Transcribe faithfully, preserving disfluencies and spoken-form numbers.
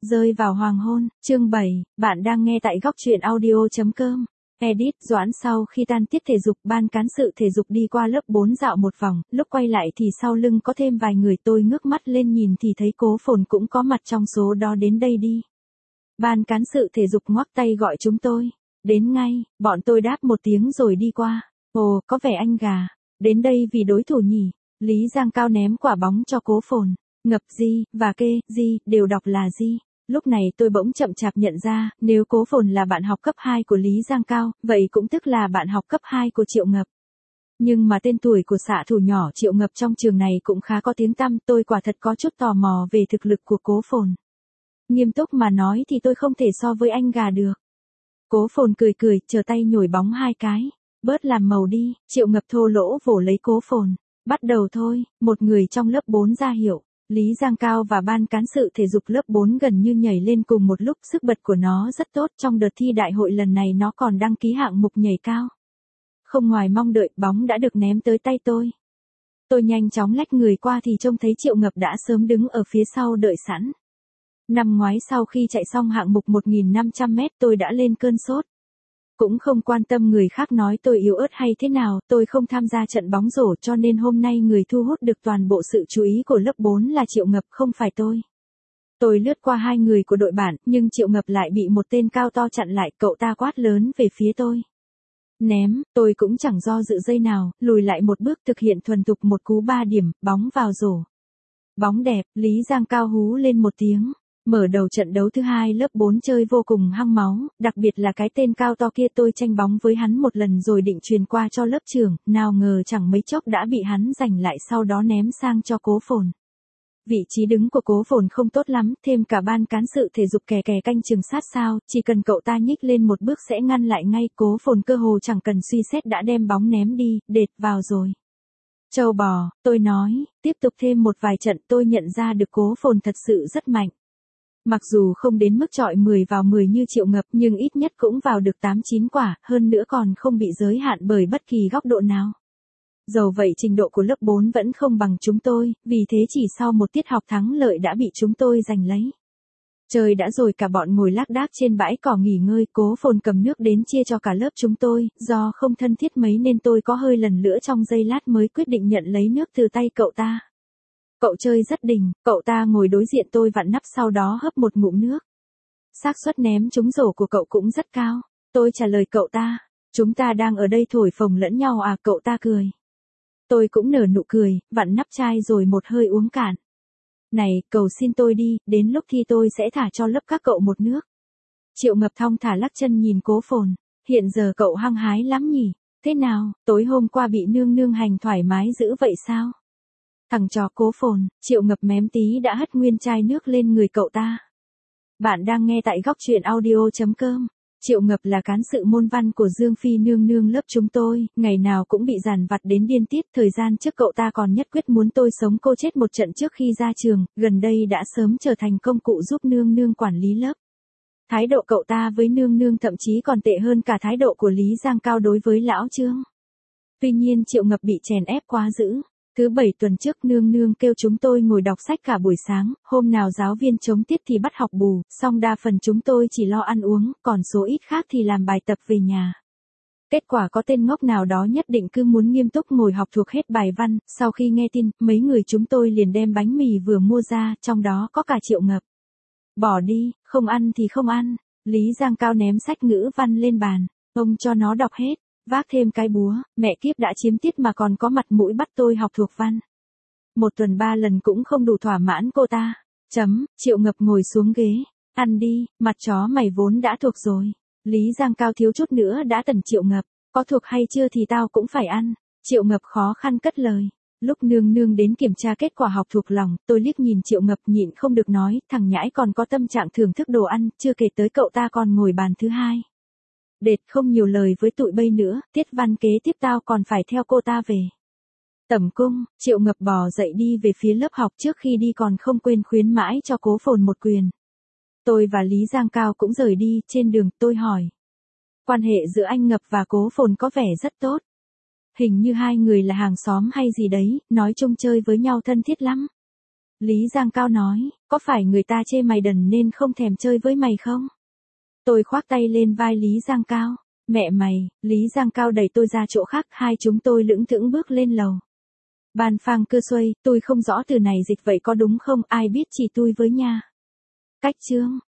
Rơi vào hoàng hôn, chương bảy, bạn đang nghe tại góc truyện audio.com. Edit Doãn sau khi tan tiết thể dục ban cán sự thể dục đi qua lớp bốn dạo một vòng, lúc quay lại thì sau lưng có thêm vài người, tôi ngước mắt lên nhìn thì thấy Cố Phồn cũng có mặt trong số đó. Đến đây đi. Ban cán sự thể dục ngoắc tay gọi chúng tôi. Đến ngay, bọn tôi đáp một tiếng rồi đi qua. Ồ, có vẻ anh gà. Đến đây vì đối thủ nhỉ? Lý Giang Cao ném quả bóng cho Cố Phồn. Ngập Di và Kê Di đều đọc là Di. Lúc này tôi bỗng chậm chạp nhận ra, nếu Cố Phồn là bạn học cấp hai của Lý Giang Cao, vậy cũng tức là bạn học cấp hai của Triệu Ngập. Nhưng mà tên tuổi của xạ thủ nhỏ Triệu Ngập trong trường này cũng khá có tiếng tăm, tôi quả thật có chút tò mò về thực lực của Cố Phồn. Nghiêm túc mà nói thì tôi không thể so với anh gà được. Cố Phồn cười cười, chờ tay nhồi bóng hai cái. Bớt làm màu đi, Triệu Ngập thô lỗ vỗ lấy Cố Phồn. Bắt đầu thôi, một người trong lớp bốn ra hiệu. Lý Giang Cao và ban cán sự thể dục lớp bốn gần như nhảy lên cùng một lúc, sức bật của nó rất tốt, trong đợt thi đại hội lần này nó còn đăng ký hạng mục nhảy cao. Không ngoài mong đợi, bóng đã được ném tới tay tôi. Tôi nhanh chóng lách người qua thì trông thấy Triệu Ngập đã sớm đứng ở phía sau đợi sẵn. Năm ngoái sau khi chạy xong hạng mục một nghìn năm trăm mét tôi đã lên cơn sốt. Cũng không quan tâm người khác nói tôi yếu ớt hay thế nào, tôi không tham gia trận bóng rổ cho nên hôm nay người thu hút được toàn bộ sự chú ý của lớp bốn là Triệu Ngập, không phải tôi. Tôi lướt qua hai người của đội bạn, nhưng Triệu Ngập lại bị một tên cao to chặn lại, cậu ta quát lớn về phía tôi. Ném, tôi cũng chẳng do dự giây nào, lùi lại một bước thực hiện thuần thục một cú ba điểm, bóng vào rổ. Bóng đẹp, Lý Giang Cao hú lên một tiếng. Mở đầu trận đấu thứ hai lớp bốn chơi vô cùng hăng máu, đặc biệt là cái tên cao to kia, tôi tranh bóng với hắn một lần rồi định truyền qua cho lớp trưởng, nào ngờ chẳng mấy chốc đã bị hắn giành lại, sau đó ném sang cho Cố Phồn. Vị trí đứng của Cố Phồn không tốt lắm, thêm cả ban cán sự thể dục kè kè canh chừng sát sao, chỉ cần cậu ta nhích lên một bước sẽ ngăn lại ngay. Cố Phồn cơ hồ chẳng cần suy xét đã đem bóng ném đi, đệt vào rồi. Châu bò, tôi nói, tiếp tục thêm một vài trận tôi nhận ra được Cố Phồn thật sự rất mạnh. Mặc dù không đến mức chọi mười vào mười như Triệu Ngập nhưng ít nhất cũng vào được tám chín quả, hơn nữa còn không bị giới hạn bởi bất kỳ góc độ nào. Dầu vậy trình độ của lớp bốn vẫn không bằng chúng tôi, vì thế chỉ sau một tiết học thắng lợi đã bị chúng tôi giành lấy. Trời đã rồi, cả bọn ngồi lác đác trên bãi cỏ nghỉ ngơi, Cố Phồn cầm nước đến chia cho cả lớp chúng tôi, do không thân thiết mấy nên tôi có hơi lần nữa trong giây lát mới quyết định nhận lấy nước từ tay cậu ta. Cậu chơi rất đỉnh, cậu ta ngồi đối diện tôi vặn nắp sau đó hớp một ngụm nước. Xác suất ném trúng rổ của cậu cũng rất cao. Tôi trả lời cậu ta, chúng ta đang ở đây thổi phồng lẫn nhau à? Cậu ta cười. Tôi cũng nở nụ cười, vặn nắp chai rồi một hơi uống cạn. Này, cầu xin tôi đi, đến lúc thi tôi sẽ thả cho lớp các cậu một nước. Triệu Ngập thong thả lắc chân nhìn Cố Phồn. Hiện giờ cậu hăng hái lắm nhỉ? Thế nào, tối hôm qua bị nương nương hành thoải mái dữ vậy sao? Thằng chó Cố Phồn, Triệu Ngập mém tí đã hất nguyên chai nước lên người cậu ta. Bạn đang nghe tại góc truyện audio.com. Triệu Ngập là cán sự môn văn của Dương Phi nương nương lớp chúng tôi, ngày nào cũng bị dằn vặt đến điên tiết. Thời gian trước cậu ta còn nhất quyết muốn tôi sống cô chết một trận trước khi ra trường, gần đây đã sớm trở thành công cụ giúp nương nương quản lý lớp. Thái độ cậu ta với nương nương thậm chí còn tệ hơn cả thái độ của Lý Giang Cao đối với lão Trương. Tuy nhiên Triệu Ngập bị chèn ép quá dữ. Thứ bảy tuần trước nương nương kêu chúng tôi ngồi đọc sách cả buổi sáng, hôm nào giáo viên chống tiết thì bắt học bù, song đa phần chúng tôi chỉ lo ăn uống, còn số ít khác thì làm bài tập về nhà. Kết quả có tên ngốc nào đó nhất định cứ muốn nghiêm túc ngồi học thuộc hết bài văn, sau khi nghe tin, mấy người chúng tôi liền đem bánh mì vừa mua ra, trong đó có cả Triệu Ngập. Bỏ đi, không ăn thì không ăn. Lý Giang Cao ném sách ngữ văn lên bàn, ông cho nó đọc hết. Vác thêm cái búa, mẹ kiếp đã chiếm tiết mà còn có mặt mũi bắt tôi học thuộc văn. Một tuần ba lần cũng không đủ thỏa mãn cô ta. Chấm, Triệu Ngập ngồi xuống ghế. Ăn đi, mặt chó mày vốn đã thuộc rồi. Lý Giang Cao thiếu chút nữa đã tẩn Triệu Ngập. Có thuộc hay chưa thì tao cũng phải ăn. Triệu Ngập khó khăn cất lời. Lúc nương nương đến kiểm tra kết quả học thuộc lòng, tôi liếc nhìn Triệu Ngập nhịn không được nói, thằng nhãi còn có tâm trạng thưởng thức đồ ăn, chưa kể tới cậu ta còn ngồi bàn thứ hai. Đệt không nhiều lời với tụi bây nữa, tiết văn kế tiếp tao còn phải theo cô ta về. Tẩm cung, Triệu Ngập bò dậy đi về phía lớp học, trước khi đi còn không quên khuyến mãi cho Cố Phồn một quyền. Tôi và Lý Giang Cao cũng rời đi, trên đường tôi hỏi. Quan hệ giữa anh Ngập và Cố Phồn có vẻ rất tốt. Hình như hai người là hàng xóm hay gì đấy, nói chung chơi với nhau thân thiết lắm. Lý Giang Cao nói, có phải người ta chê mày đần nên không thèm chơi với mày không? Tôi khoác tay lên vai Lý Giang Cao. Mẹ mày, Lý Giang Cao đẩy tôi ra chỗ khác, hai chúng tôi lững thững bước lên lầu. Ban phang cơ xuôi, tôi không rõ từ này dịch vậy có đúng không, ai biết chỉ tôi với nha. Cách chương.